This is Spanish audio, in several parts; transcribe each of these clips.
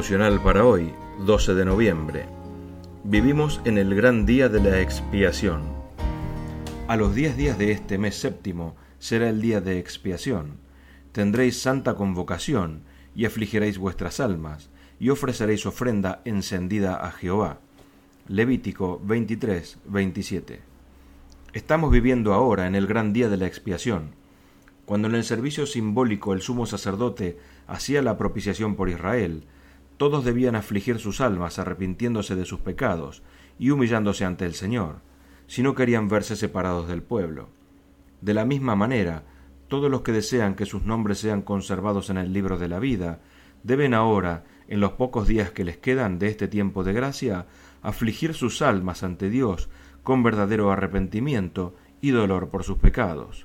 Devocional para hoy, 12 de noviembre. Vivimos en el gran día de la expiación. A los 10 días de este mes séptimo será el día de expiación. Tendréis santa convocación y afligiréis vuestras almas y ofreceréis ofrenda encendida a Jehová. Levítico 23, 27. Estamos viviendo ahora en el gran día de la expiación, cuando en el servicio simbólico el sumo sacerdote hacía la propiciación por Israel. Todos debían afligir sus almas arrepintiéndose de sus pecados y humillándose ante el Señor, si no querían verse separados del pueblo. De la misma manera, todos los que desean que sus nombres sean conservados en el libro de la vida, deben ahora, en los pocos días que les quedan de este tiempo de gracia, afligir sus almas ante Dios con verdadero arrepentimiento y dolor por sus pecados.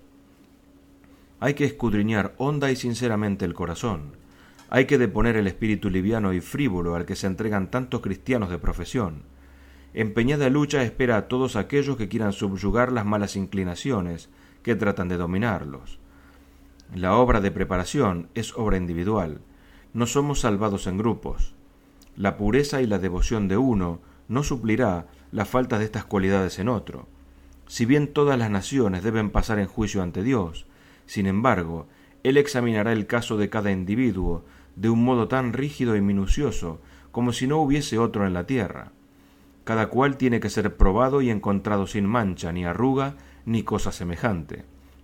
Hay que escudriñar honda y sinceramente el corazón. Hay que deponer el espíritu liviano y frívolo al que se entregan tantos cristianos de profesión. Empeñada lucha espera a todos aquellos que quieran subyugar las malas inclinaciones que tratan de dominarlos. La obra de preparación es obra individual. No somos salvados en grupos. La pureza y la devoción de uno no suplirá la falta de estas cualidades en otro. Si bien todas las naciones deben pasar en juicio ante Dios, sin embargo, Él examinará el caso de cada individuo de un modo tan rígido y minucioso como si no hubiese otro en la tierra. Cada cual tiene que ser probado y encontrado sin mancha, ni arruga, ni cosa semejante.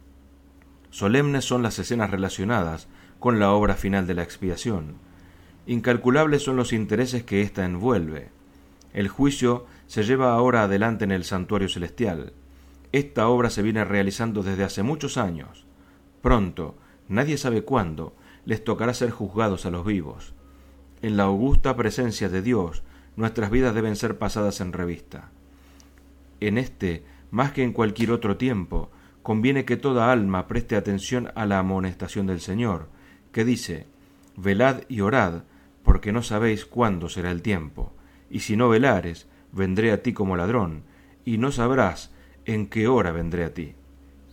Solemnes son las escenas relacionadas con la obra final de la expiación. Incalculables son los intereses que ésta envuelve. El juicio se lleva ahora adelante en el santuario celestial. Esta obra se viene realizando desde hace muchos años. Pronto, nadie sabe cuándo, les tocará ser juzgados a los vivos. En la augusta presencia de Dios, nuestras vidas deben ser pasadas en revista. En este, más que en cualquier otro tiempo, conviene que toda alma preste atención a la amonestación del Señor, que dice: velad y orad, porque no sabéis cuándo será el tiempo, y si no velares, vendré a ti como ladrón, y no sabrás en qué hora vendré a ti.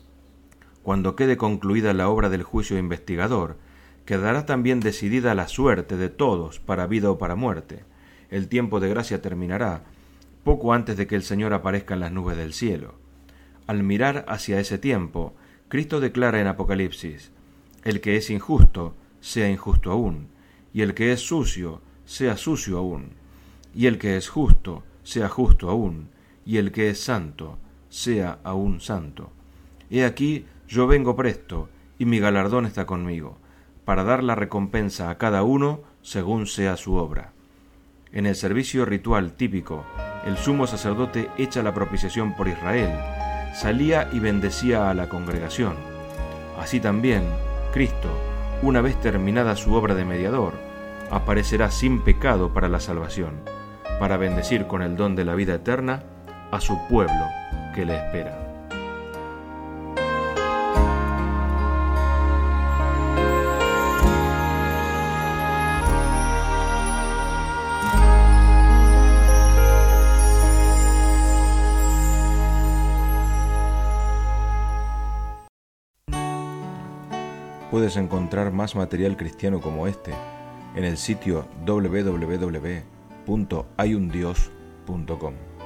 Cuando quede concluida la obra del juicio investigador, quedará también decidida la suerte de todos para vida o para muerte. El tiempo de gracia terminará poco antes de que el Señor aparezca en las nubes del cielo. Al mirar hacia ese tiempo, Cristo declara en Apocalipsis: el que es injusto, sea injusto aún, y el que es sucio, sea sucio aún, y el que es justo, sea justo aún, y el que es santo, sea aún santo. He aquí, yo vengo presto, y mi galardón está conmigo, para dar la recompensa a cada uno según sea su obra. En el servicio ritual típico, el sumo sacerdote echa la propiciación por Israel, salía y bendecía a la congregación. Así también, Cristo, una vez terminada su obra de mediador, aparecerá sin pecado para la salvación, para bendecir con el don de la vida eterna a su pueblo que le espera. Puedes encontrar más material cristiano como este en el sitio www.hayundios.com.